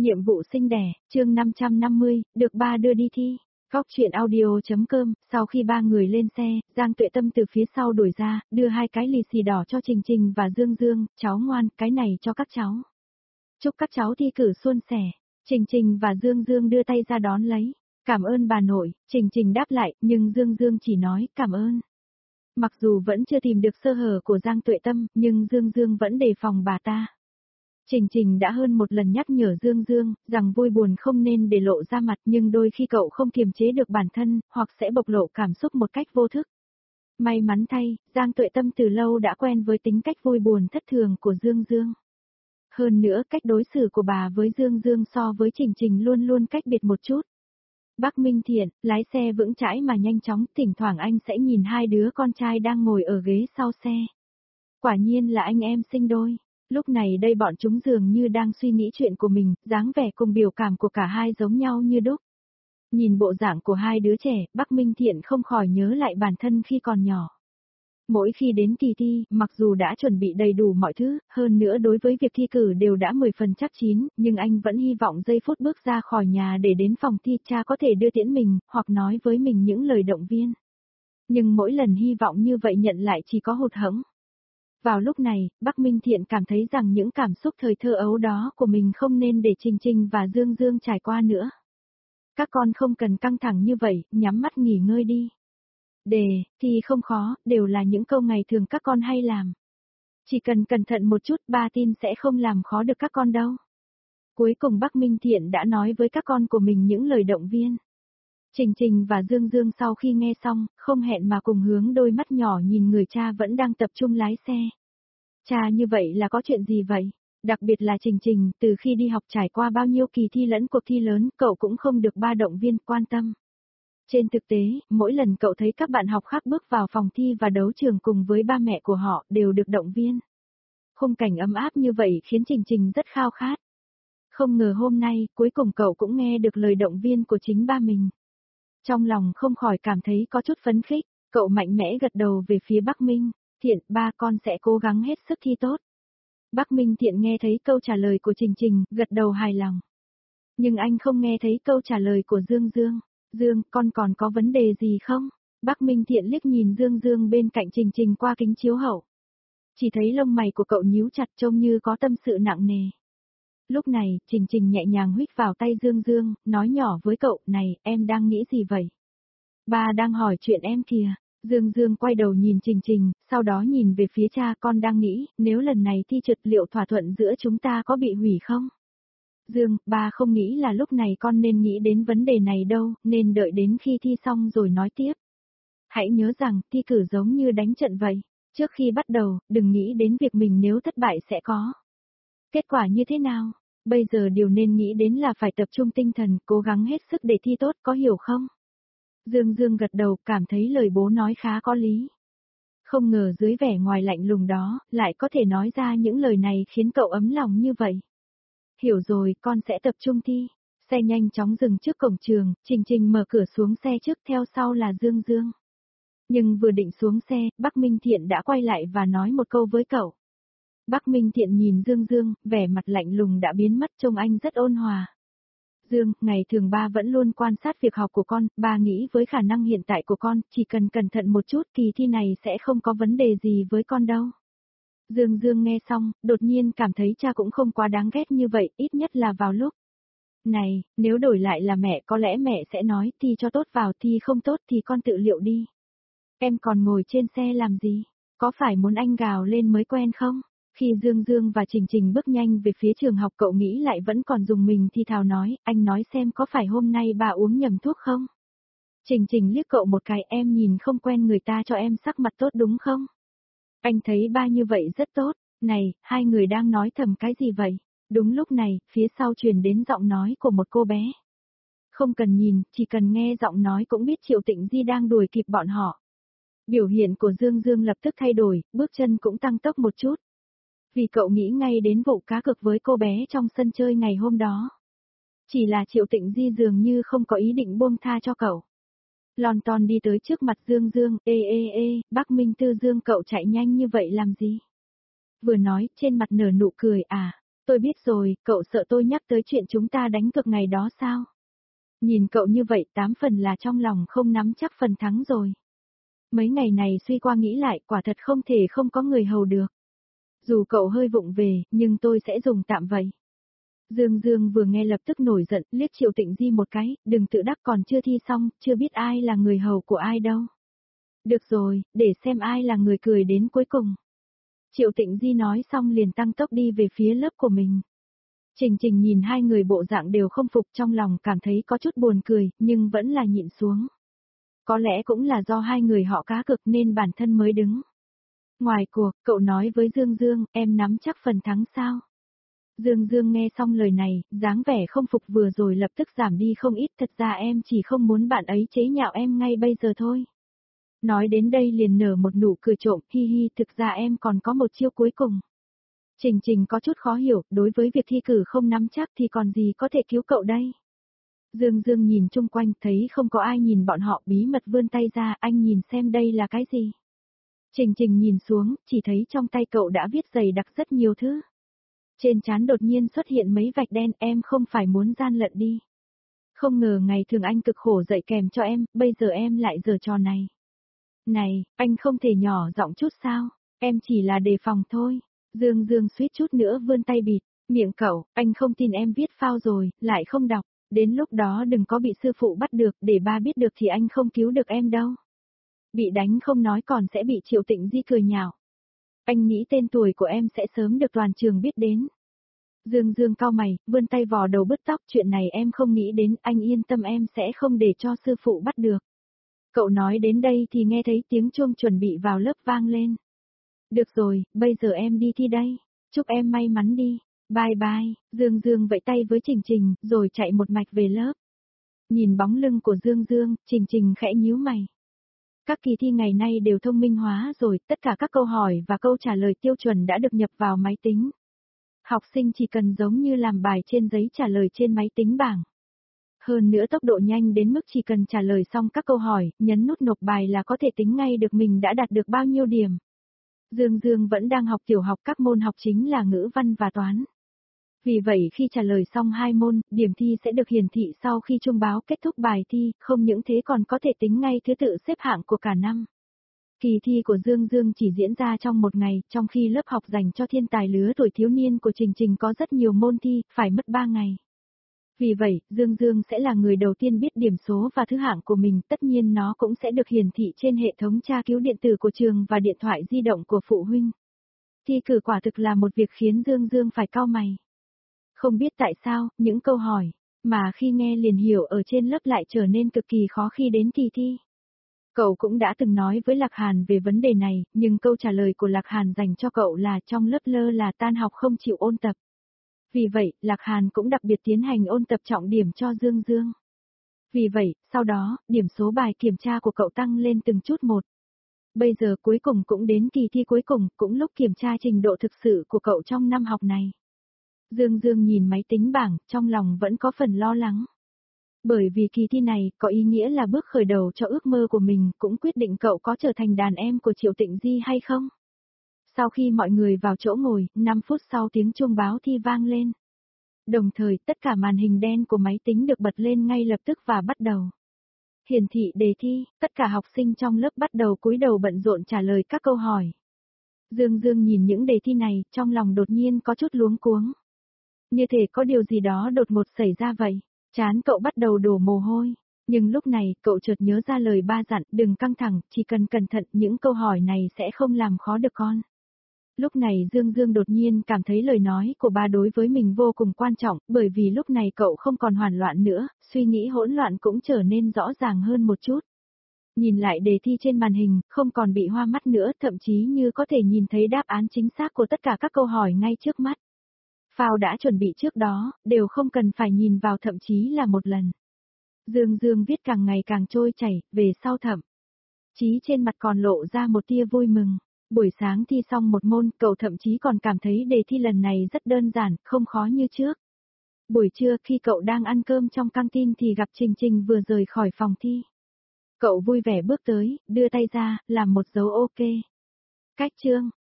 Nhiệm vụ sinh đẻ, chương 550, được ba đưa đi thi. Góc chuyện audio.com, sau khi ba người lên xe, Giang Tuệ Tâm từ phía sau đuổi ra, đưa hai cái lì xì đỏ cho Trình Trình và Dương Dương, cháu ngoan, cái này cho các cháu. Chúc các cháu thi cử suôn sẻ. Trình Trình và Dương Dương đưa tay ra đón lấy. Cảm ơn bà nội, Trình Trình đáp lại, nhưng Dương Dương chỉ nói cảm ơn. Mặc dù vẫn chưa tìm được sơ hở của Giang Tuệ Tâm, nhưng Dương Dương vẫn đề phòng bà ta. Trình Trình đã hơn một lần nhắc nhở Dương Dương, rằng vui buồn không nên để lộ ra mặt, nhưng đôi khi cậu không kiềm chế được bản thân, hoặc sẽ bộc lộ cảm xúc một cách vô thức. May mắn thay, Giang Tuệ Tâm từ lâu đã quen với tính cách vui buồn thất thường của Dương Dương. Hơn nữa, cách đối xử của bà với Dương Dương so với Trình Trình luôn luôn cách biệt một chút. Bác Minh Thiện, lái xe vững chãi mà nhanh chóng, thỉnh thoảng anh sẽ nhìn hai đứa con trai đang ngồi ở ghế sau xe. Quả nhiên là anh em sinh đôi. Lúc này đây bọn chúng dường như đang suy nghĩ chuyện của mình, dáng vẻ cùng biểu cảm của cả hai giống nhau như đúc. Nhìn bộ dạng của hai đứa trẻ, Bác Minh Thiện không khỏi nhớ lại bản thân khi còn nhỏ. Mỗi khi đến kỳ thi, mặc dù đã chuẩn bị đầy đủ mọi thứ, hơn nữa đối với việc thi cử đều đã 10 phần chắc chín, nhưng anh vẫn hy vọng giây phút bước ra khỏi nhà để đến phòng thi cha có thể đưa tiễn mình, hoặc nói với mình những lời động viên. Nhưng mỗi lần hy vọng như vậy nhận lại chỉ có hụt hẫng. Vào lúc này, Bác Minh Thiện cảm thấy rằng những cảm xúc thời thơ ấu đó của mình không nên để Trình Trình và Dương Dương trải qua nữa. Các con không cần căng thẳng như vậy, nhắm mắt nghỉ ngơi đi. Đề, thì không khó, đều là những câu ngày thường các con hay làm. Chỉ cần cẩn thận một chút, ba tin sẽ không làm khó được các con đâu. Cuối cùng Bác Minh Thiện đã nói với các con của mình những lời động viên. Trình Trình và Dương Dương sau khi nghe xong, không hẹn mà cùng hướng đôi mắt nhỏ nhìn người cha vẫn đang tập trung lái xe. Cha như vậy là có chuyện gì vậy? Đặc biệt là Trình Trình, từ khi đi học trải qua bao nhiêu kỳ thi lẫn cuộc thi lớn, cậu cũng không được ba động viên quan tâm. Trên thực tế, mỗi lần cậu thấy các bạn học khác bước vào phòng thi và đấu trường cùng với ba mẹ của họ đều được động viên. Khung cảnh ấm áp như vậy khiến Trình Trình rất khao khát. Không ngờ hôm nay, cuối cùng cậu cũng nghe được lời động viên của chính ba mình. Trong lòng không khỏi cảm thấy có chút phấn khích, cậu mạnh mẽ gật đầu về phía Bác Minh Thiện, ba con sẽ cố gắng hết sức thi tốt. Bác Minh Thiện nghe thấy câu trả lời của Trình Trình, gật đầu hài lòng. Nhưng anh không nghe thấy câu trả lời của Dương Dương. Dương, con còn có vấn đề gì không? Bác Minh Thiện liếc nhìn Dương Dương bên cạnh Trình Trình qua kính chiếu hậu. Chỉ thấy lông mày của cậu nhíu chặt trông như có tâm sự nặng nề. Lúc này, Trình Trình nhẹ nhàng huých vào tay Dương Dương, nói nhỏ với cậu, này, em đang nghĩ gì vậy? Ba đang hỏi chuyện em kìa. Dương Dương quay đầu nhìn Trình Trình, sau đó nhìn về phía cha, con đang nghĩ, nếu lần này thi trượt liệu thỏa thuận giữa chúng ta có bị hủy không? Dương, ba không nghĩ là lúc này con nên nghĩ đến vấn đề này đâu, nên đợi đến khi thi xong rồi nói tiếp. Hãy nhớ rằng, thi cử giống như đánh trận vậy. Trước khi bắt đầu, đừng nghĩ đến việc mình nếu thất bại sẽ có kết quả như thế nào. Bây giờ điều nên nghĩ đến là phải tập trung tinh thần, cố gắng hết sức để thi tốt, có hiểu không? Dương Dương gật đầu, cảm thấy lời bố nói khá có lý. Không ngờ dưới vẻ ngoài lạnh lùng đó, lại có thể nói ra những lời này khiến cậu ấm lòng như vậy. Hiểu rồi, con sẽ tập trung thi. Xe nhanh chóng dừng trước cổng trường, Trình Trình mở cửa xuống xe trước, theo sau là Dương Dương. Nhưng vừa định xuống xe, Bác Minh Thiện đã quay lại và nói một câu với cậu. Bác Minh Thiện nhìn Dương Dương, vẻ mặt lạnh lùng đã biến mất, trông anh rất ôn hòa. Dương, ngày thường ba vẫn luôn quan sát việc học của con, ba nghĩ với khả năng hiện tại của con, chỉ cần cẩn thận một chút kỳ thi này sẽ không có vấn đề gì với con đâu. Dương Dương nghe xong, đột nhiên cảm thấy cha cũng không quá đáng ghét như vậy, ít nhất là vào lúc này, nếu đổi lại là mẹ có lẽ mẹ sẽ nói thi cho tốt vào, thi không tốt thì con tự liệu đi. Em còn ngồi trên xe làm gì? Có phải muốn anh gào lên mới quen không? Khi Dương Dương và Trình Trình bước nhanh về phía trường học, cậu nghĩ lại vẫn còn dùng mình thì thào nói, anh nói xem có phải hôm nay bà uống nhầm thuốc không? Trình Trình liếc cậu một cái, em nhìn không quen người ta cho em sắc mặt tốt đúng không? Anh thấy ba như vậy rất tốt. Này, hai người đang nói thầm cái gì vậy? Đúng lúc này, phía sau truyền đến giọng nói của một cô bé. Không cần nhìn, chỉ cần nghe giọng nói cũng biết Triệu Tịnh Di đang đuổi kịp bọn họ. Biểu hiện của Dương Dương lập tức thay đổi, bước chân cũng tăng tốc một chút. Vì cậu nghĩ ngay đến vụ cá cược với cô bé trong sân chơi ngày hôm đó. Chỉ là Triệu Tịnh Di dường như không có ý định buông tha cho cậu. Lon ton đi tới trước mặt Dương Dương, ê, bác Minh Tư Dương, cậu chạy nhanh như vậy làm gì? Vừa nói, trên mặt nở nụ cười, à, Tôi biết rồi, cậu sợ tôi nhắc tới chuyện chúng ta đánh cược ngày đó sao? Nhìn cậu như vậy 8 phần là trong lòng không nắm chắc phần thắng rồi. Mấy ngày này suy qua nghĩ lại quả thật không thể không có người hầu được. Dù cậu hơi vụng về, nhưng tôi sẽ dùng tạm vậy. Dương Dương vừa nghe lập tức nổi giận, liếc Triệu Tịnh Di một cái, đừng tự đắc còn chưa thi xong, chưa biết ai là người hầu của ai đâu. Được rồi, để xem ai là người cười đến cuối cùng. Triệu Tịnh Di nói xong liền tăng tốc đi về phía lớp của mình. Trình Trình nhìn hai người bộ dạng đều không phục, trong lòng cảm thấy có chút buồn cười, nhưng vẫn là nhịn xuống. Có lẽ cũng là do hai người họ cá cược nên bản thân mới đứng. Ngoài cuộc, cậu nói với Dương Dương, em nắm chắc phần thắng sao? Dương Dương nghe xong lời này, dáng vẻ không phục vừa rồi lập tức giảm đi không ít, thật ra em chỉ không muốn bạn ấy chế nhạo em ngay bây giờ thôi. Nói đến đây liền nở một nụ cười trộm, hi hi, thực ra em còn có một chiêu cuối cùng. Trình Trình có chút khó hiểu, đối với việc thi cử không nắm chắc thì còn gì có thể cứu cậu đây. Dương Dương nhìn chung quanh, thấy không có ai nhìn bọn họ, bí mật vươn tay ra, anh nhìn xem đây là cái gì. Trình Trình nhìn xuống, chỉ thấy trong tay cậu đã viết dày đặc rất nhiều thứ. Trên trán đột nhiên xuất hiện mấy vạch đen, em không phải muốn gian lận đi. Không ngờ ngày thường anh cực khổ dạy kèm cho em, bây giờ em lại giở trò này. Này, anh không thể nhỏ giọng chút sao, em chỉ là đề phòng thôi. Dương Dương suýt chút nữa vươn tay bịt, miệng cậu, anh không tin em viết phao rồi, lại không đọc. Đến lúc đó đừng có bị sư phụ bắt được, để ba biết được thì anh không cứu được em đâu. Bị đánh không nói còn sẽ bị Triệu Tịnh Di cười nhạo. Anh nghĩ tên tuổi của em sẽ sớm được toàn trường biết đến. Dương Dương cau mày, vươn tay vò đầu bứt tóc, chuyện này em không nghĩ đến, anh yên tâm em sẽ không để cho sư phụ bắt được. Cậu nói đến đây thì nghe thấy tiếng chuông chuẩn bị vào lớp vang lên. Được rồi, bây giờ em đi thi đây. Chúc em may mắn đi. Bye bye, Dương Dương vẫy tay với Trình Trình, rồi chạy một mạch về lớp. Nhìn bóng lưng của Dương Dương, Trình Trình khẽ nhíu mày. Các kỳ thi ngày nay đều thông minh hóa rồi, tất cả các câu hỏi và câu trả lời tiêu chuẩn đã được nhập vào máy tính. Học sinh chỉ cần giống như làm bài trên giấy trả lời trên máy tính bảng. Hơn nữa tốc độ nhanh đến mức chỉ cần trả lời xong các câu hỏi, nhấn nút nộp bài là có thể tính ngay được mình đã đạt được bao nhiêu điểm. Dương Dương vẫn đang học tiểu học, các môn học chính là ngữ văn và toán. Vì vậy khi trả lời xong hai môn, điểm thi sẽ được hiển thị sau khi chuông báo kết thúc bài thi, không những thế còn có thể tính ngay thứ tự xếp hạng của cả năm. Kỳ thi của Dương Dương chỉ diễn ra trong một ngày, trong khi lớp học dành cho thiên tài lứa tuổi thiếu niên của Trình Trình có rất nhiều môn thi, phải mất 3 ngày. Vì vậy, Dương Dương sẽ là người đầu tiên biết điểm số và thứ hạng của mình, tất nhiên nó cũng sẽ được hiển thị trên hệ thống tra cứu điện tử của trường và điện thoại di động của phụ huynh. Thi cử quả thực là một việc khiến Dương Dương phải cau mày. Không biết tại sao, những câu hỏi mà khi nghe liền hiểu ở trên lớp lại trở nên cực kỳ khó khi đến kỳ thi. Cậu cũng đã từng nói với Lạc Hàn về vấn đề này, nhưng câu trả lời của Lạc Hàn dành cho cậu là trong lớp lơ là tan học không chịu ôn tập. Vì vậy, Lạc Hàn cũng đặc biệt tiến hành ôn tập trọng điểm cho Dương Dương. Vì vậy, sau đó, điểm số bài kiểm tra của cậu tăng lên từng chút một. Bây giờ cuối cùng cũng đến kỳ thi cuối cùng, cũng lúc kiểm tra trình độ thực sự của cậu trong năm học này. Dương Dương nhìn máy tính bảng, trong lòng vẫn có phần lo lắng. Bởi vì kỳ thi này có ý nghĩa là bước khởi đầu cho ước mơ của mình, cũng quyết định cậu có trở thành đàn em của Triệu Tịnh Di hay không. Sau khi mọi người vào chỗ ngồi, 5 phút sau tiếng chuông báo thi vang lên. Đồng thời tất cả màn hình đen của máy tính được bật lên ngay lập tức và bắt đầu. Hiển thị đề thi, tất cả học sinh trong lớp bắt đầu cúi đầu bận rộn trả lời các câu hỏi. Dương Dương nhìn những đề thi này, trong lòng đột nhiên có chút luống cuống. Như thể có điều gì đó đột ngột xảy ra vậy. Trán cậu bắt đầu đổ mồ hôi. Nhưng lúc này, cậu chợt nhớ ra lời ba dặn, đừng căng thẳng, chỉ cần cẩn thận, những câu hỏi này sẽ không làm khó được con. Lúc này Dương Dương đột nhiên cảm thấy lời nói của ba đối với mình vô cùng quan trọng, bởi vì lúc này cậu không còn hoảng loạn nữa, suy nghĩ hỗn loạn cũng trở nên rõ ràng hơn một chút. Nhìn lại đề thi trên màn hình, không còn bị hoa mắt nữa, thậm chí như có thể nhìn thấy đáp án chính xác của tất cả các câu hỏi ngay trước mắt. Phao đã chuẩn bị trước đó, đều không cần phải nhìn vào thậm chí là một lần. Dương Dương viết càng ngày càng trôi chảy, về sau thậm chí trên mặt còn lộ ra một tia vui mừng. Buổi sáng thi xong một môn, cậu thậm chí còn cảm thấy đề thi lần này rất đơn giản, không khó như trước. Buổi trưa khi cậu đang ăn cơm trong căng tin thì gặp Trình Trình vừa rời khỏi phòng thi. Cậu vui vẻ bước tới, đưa tay ra, làm một dấu ok. Cách chương.